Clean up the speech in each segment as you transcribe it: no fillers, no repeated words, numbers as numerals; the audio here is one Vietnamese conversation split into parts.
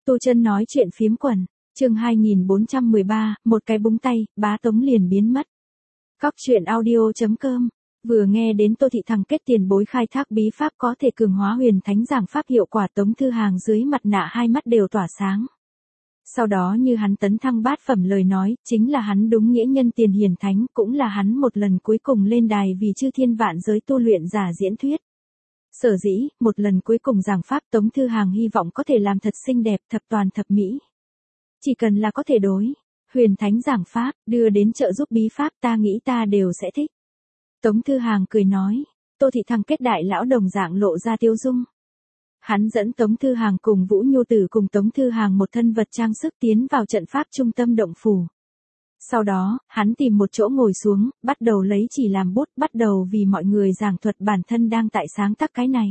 Tu Chân nói chuyện phiếm quần, chương 2413, một cái búng tay, bá Tống liền biến mất. Cóc truyện audio.com, vừa nghe đến Tô Thị Thằng kết tiền bối khai thác bí pháp có thể cường hóa huyền thánh giảng pháp hiệu quả, Tống Thư Hàng dưới mặt nạ hai mắt đều tỏa sáng. Sau đó như hắn tấn thăng bát phẩm lời nói, chính là hắn đúng nghĩa nhân tiền hiền thánh, cũng là hắn một lần cuối cùng lên đài vì chư thiên vạn giới tu luyện giả diễn thuyết. Sở dĩ, một lần cuối cùng giảng pháp Tống Thư Hàng hy vọng có thể làm thật xinh đẹp, thập toàn thập mỹ. Chỉ cần là có thể đối, huyền thánh giảng pháp, đưa đến trợ giúp bí pháp ta nghĩ ta đều sẽ thích. Tống Thư Hàng cười nói, Tô Thị Thằng kết đại lão đồng dạng lộ ra tiêu dung. Hắn dẫn Tống Thư Hàng cùng Vũ Nhu Tử cùng Tống Thư Hàng một thân vật trang sức tiến vào trận pháp trung tâm động phủ. Sau đó, hắn tìm một chỗ ngồi xuống, bắt đầu lấy chỉ làm bút, bắt đầu vì mọi người giảng thuật bản thân đang tại sáng tác cái này.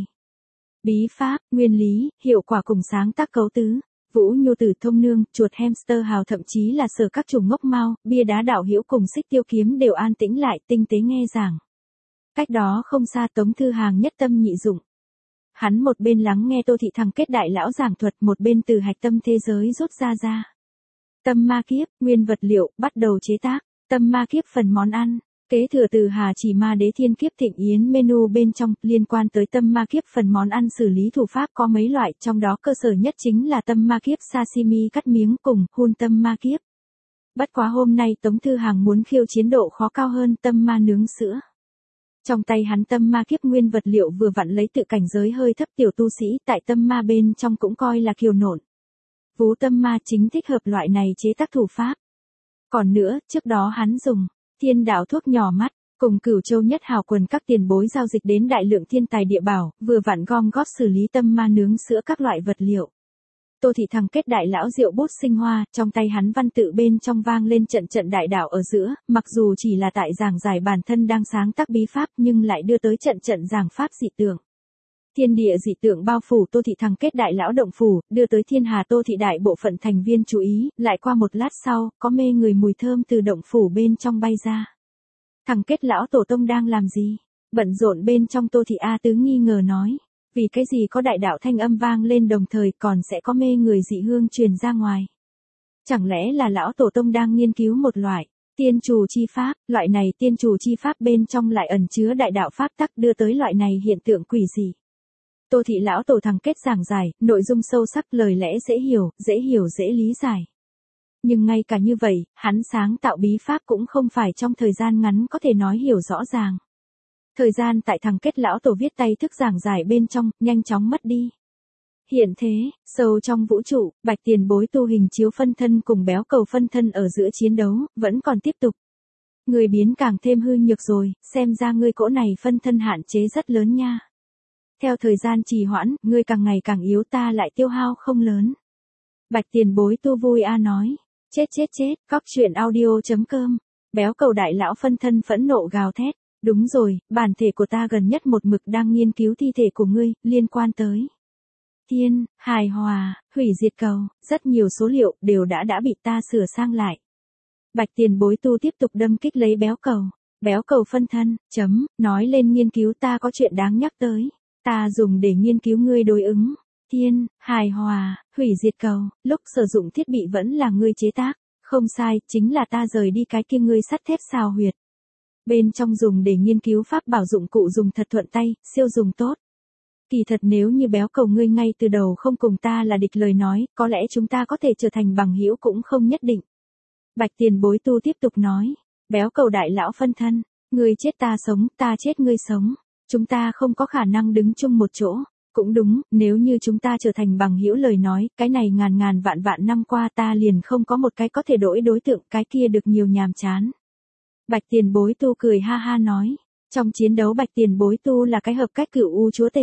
Bí pháp, nguyên lý, hiệu quả cùng sáng tác cấu tứ. Vũ Nhu Tử thông nương, chuột hamster hào thậm chí là sở các chủng ngốc mau, bia đá đạo hữu cùng xích tiêu kiếm đều an tĩnh lại tinh tế nghe giảng. Cách đó không xa Tống Thư Hàng nhất tâm nhị dụng. Hắn một bên lắng nghe Tô Thị Thằng kết đại lão giảng thuật, một bên từ hạch tâm thế giới rút ra. Tâm ma kiếp, nguyên vật liệu, bắt đầu chế tác. Tâm ma kiếp phần món ăn. Kế thừa từ Hà Chỉ Ma Đế Thiên Kiếp Thịnh Yến menu bên trong, liên quan tới tâm ma kiếp phần món ăn xử lý thủ pháp có mấy loại, trong đó cơ sở nhất chính là tâm ma kiếp sashimi cắt miếng cùng hun tâm ma kiếp. Bất quá hôm nay Tống Thư Hàng muốn khiêu chiến độ khó cao hơn, tâm ma nướng sữa. Trong tay hắn tâm ma kiếp nguyên vật liệu vừa vặn lấy tự cảnh giới hơi thấp tiểu tu sĩ, tại tâm ma bên trong cũng coi là kiều nộn. Vú tâm ma chính thích hợp loại này chế tác thủ pháp. Còn nữa, trước đó hắn dùng thiên đạo thuốc nhỏ mắt, cùng Cửu Châu Nhất Hào quần các tiền bối giao dịch đến đại lượng thiên tài địa bảo, vừa vặn gom góp xử lý tâm ma nướng sữa các loại vật liệu. Tô Thị Thằng kết đại lão rượu bút sinh hoa, trong tay hắn văn tự bên trong vang lên trận trận đại đạo ở giữa, mặc dù chỉ là tại giảng giải bản thân đang sáng tác bí pháp nhưng lại đưa tới trận trận giảng pháp dị tượng. Thiên địa dị tượng bao phủ Tô Thị Thằng kết đại lão động phủ, đưa tới thiên hà Tô Thị đại bộ phận thành viên chú ý, lại qua một lát sau, có mê người mùi thơm từ động phủ bên trong bay ra. Thằng kết lão tổ tông đang làm gì? Bận rộn bên trong Tô Thị A Tứ nghi ngờ nói, vì cái gì có đại đạo thanh âm vang lên đồng thời còn sẽ có mê người dị hương truyền ra ngoài? Chẳng lẽ là lão tổ tông đang nghiên cứu một loại tiên trù chi pháp, loại này tiên trù chi pháp bên trong lại ẩn chứa đại đạo pháp tắc đưa tới loại này hiện tượng quỷ dị? Tô Thị lão tổ thằng kết giảng giải, nội dung sâu sắc, lời lẽ dễ hiểu dễ lý giải. Nhưng ngay cả như vậy, hắn sáng tạo bí pháp cũng không phải trong thời gian ngắn có thể nói hiểu rõ ràng. Thời gian tại thằng kết lão tổ viết tay thức giảng giải bên trong, nhanh chóng mất đi. Hiện thế, sâu trong vũ trụ, bạch tiền bối tu hình chiếu phân thân cùng béo cầu phân thân ở giữa chiến đấu, vẫn còn tiếp tục. Người biến càng thêm hư nhược rồi, xem ra ngươi cỗ này phân thân hạn chế rất lớn nha. Theo thời gian trì hoãn, ngươi càng ngày càng yếu, ta lại tiêu hao không lớn. Bạch tiền bối tu vui a nói. Chết, cóc truyện audio.com. Béo cầu đại lão phân thân phẫn nộ gào thét. Đúng rồi, bản thể của ta gần nhất một mực đang nghiên cứu thi thể của ngươi, liên quan tới thiên, hài hòa, hủy diệt cầu, rất nhiều số liệu đều đã bị ta sửa sang lại. Bạch tiền bối tu tiếp tục đâm kích lấy béo cầu. Béo cầu phân thân, nói lên nghiên cứu ta có chuyện đáng nhắc tới. Ta dùng để nghiên cứu ngươi đối ứng thiên, hài hòa, hủy diệt cầu, lúc sử dụng thiết bị vẫn là ngươi chế tác, không sai, chính là ta rời đi cái kia ngươi sắt thép xào huyệt. Bên trong dùng để nghiên cứu pháp bảo dụng cụ dùng thật thuận tay, siêu dùng tốt. Kỳ thật nếu như béo cầu ngươi ngay từ đầu không cùng ta là địch lời nói, có lẽ chúng ta có thể trở thành bằng hữu cũng không nhất định. Bạch tiền bối tu tiếp tục nói, béo cầu đại lão phân thân, ngươi chết ta sống, ta chết ngươi sống. Chúng ta không có khả năng đứng chung một chỗ. Cũng đúng, nếu như chúng ta trở thành bằng hữu lời nói, cái này ngàn vạn năm qua ta liền không có một cái có thể đổi đối tượng, cái kia được nhiều nhàm chán. Bạch tiền bối tu cười ha ha nói, trong chiến đấu bạch tiền bối tu là cái hợp cách cửu u chúa tể.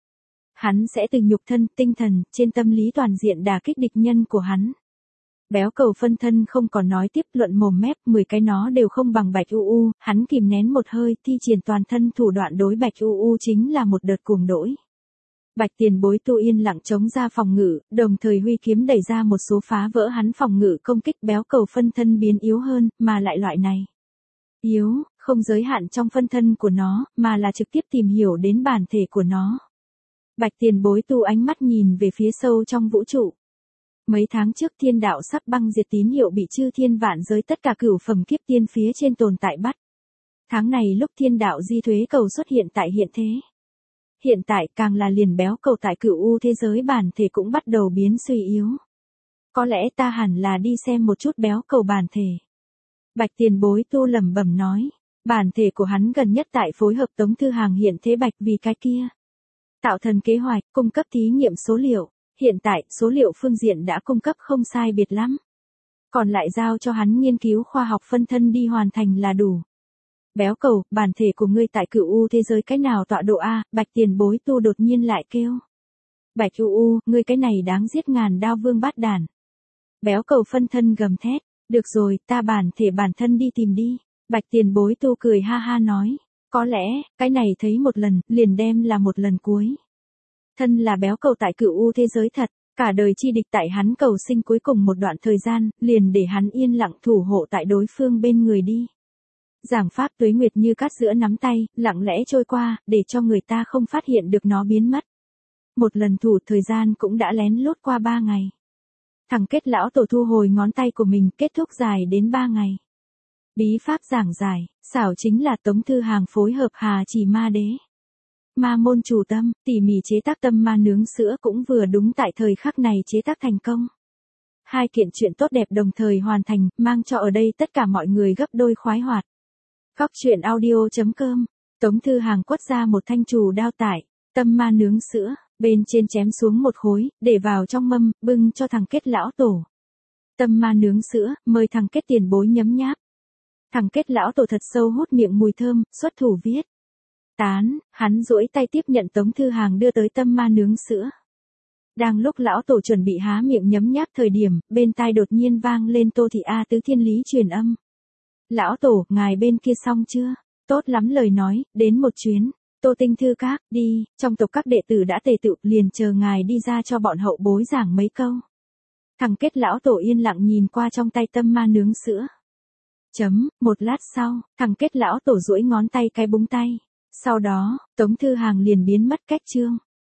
Hắn sẽ từ nhục thân, tinh thần, trên tâm lý toàn diện đả kích địch nhân của hắn. Béo cầu phân thân không còn nói tiếp, luận mồm mép, 10 cái nó đều không bằng Bạch UU, hắn kìm nén một hơi, thi triển toàn thân thủ đoạn đối Bạch UU chính là một đợt cuồng đỗi. Bạch tiền bối tu yên lặng chống ra phòng ngự, đồng thời huy kiếm đẩy ra một số phá vỡ hắn phòng ngự công kích, béo cầu phân thân biến yếu hơn, mà lại loại này. Yếu, không giới hạn trong phân thân của nó, mà là trực tiếp tìm hiểu đến bản thể của nó. Bạch tiền bối tu ánh mắt nhìn về phía sâu trong vũ trụ. Mấy tháng trước thiên đạo sắp băng diệt tín hiệu bị chư thiên vạn giới tất cả cửu phẩm kiếp tiên phía trên tồn tại bắt. Tháng này lúc thiên đạo di thuế cầu xuất hiện tại hiện thế. Hiện tại càng là liền béo cầu tại cửu u thế giới bản thể cũng bắt đầu biến suy yếu. Có lẽ ta hẳn là đi xem một chút béo cầu bản thể. Bạch tiền bối tu lẩm bẩm nói. Bản thể của hắn gần nhất tại phối hợp Tống Thư Hàng hiện thế bạch vì cái kia. Tạo thần kế hoạch, cung cấp thí nghiệm số liệu. Hiện tại, số liệu phương diện đã cung cấp không sai biệt lắm. Còn lại giao cho hắn nghiên cứu khoa học phân thân đi hoàn thành là đủ. Béo cầu, bản thể của ngươi tại cửu u thế giới cái nào tọa độ A, bạch tiền bối tu đột nhiên lại kêu. Bạch u, ngươi cái này đáng giết ngàn đao vương bát đàn. Béo cầu phân thân gầm thét, được rồi, ta bản thể bản thân đi tìm đi. Bạch tiền bối tu cười ha ha nói, có lẽ, cái này thấy một lần, liền đem là một lần cuối. Thân là béo cầu tại cửu u thế giới thật, cả đời chi địch tại hắn cầu sinh cuối cùng một đoạn thời gian, liền để hắn yên lặng thủ hộ tại đối phương bên người đi. Giảng pháp tuế nguyệt như cát giữa nắm tay, lặng lẽ trôi qua, để cho người ta không phát hiện được nó biến mất. Một lần thủ thời gian cũng đã lén lút qua 3 ngày. Thằng kết lão tổ thu hồi ngón tay của mình kết thúc dài đến 3 ngày. Bí pháp giảng giải, xảo chính là Tống Thư Hàng phối hợp Hà Chỉ Ma Đế. Ma môn chủ tâm, tỉ mỉ chế tác tâm ma nướng sữa cũng vừa đúng tại thời khắc này chế tác thành công. 2 kiện chuyện tốt đẹp đồng thời hoàn thành, mang cho ở đây tất cả mọi người gấp đôi khoái hoạt. Góc truyện audio.com, Tống Thư Hàng quất ra một thanh trù đao tải, tâm ma nướng sữa, bên trên chém xuống một khối, để vào trong mâm, bưng cho thằng kết lão tổ. Tâm ma nướng sữa, mời thằng kết tiền bối nhấm nháp. Thằng kết lão tổ thật sâu hút miệng mùi thơm, xuất thủ viết. Tán, hắn duỗi tay tiếp nhận Tống Thư Hàng đưa tới tâm ma nướng sữa. Đang lúc lão tổ chuẩn bị há miệng nhấm nháp thời điểm, bên tai đột nhiên vang lên Tô Thị A Tứ Thiên Lý truyền âm. Lão tổ, ngài bên kia xong chưa? Tốt lắm lời nói, đến một chuyến. Tô Tinh Thư Các, đi, trong tộc các đệ tử đã tề tựu, liền chờ ngài đi ra cho bọn hậu bối giảng mấy câu. Thằng kết lão tổ yên lặng nhìn qua trong tay tâm ma nướng sữa. Một lát sau, thằng kết lão tổ duỗi ngón tay cái búng tay. Sau đó, Tống Thư Hàng liền biến mất cách chương.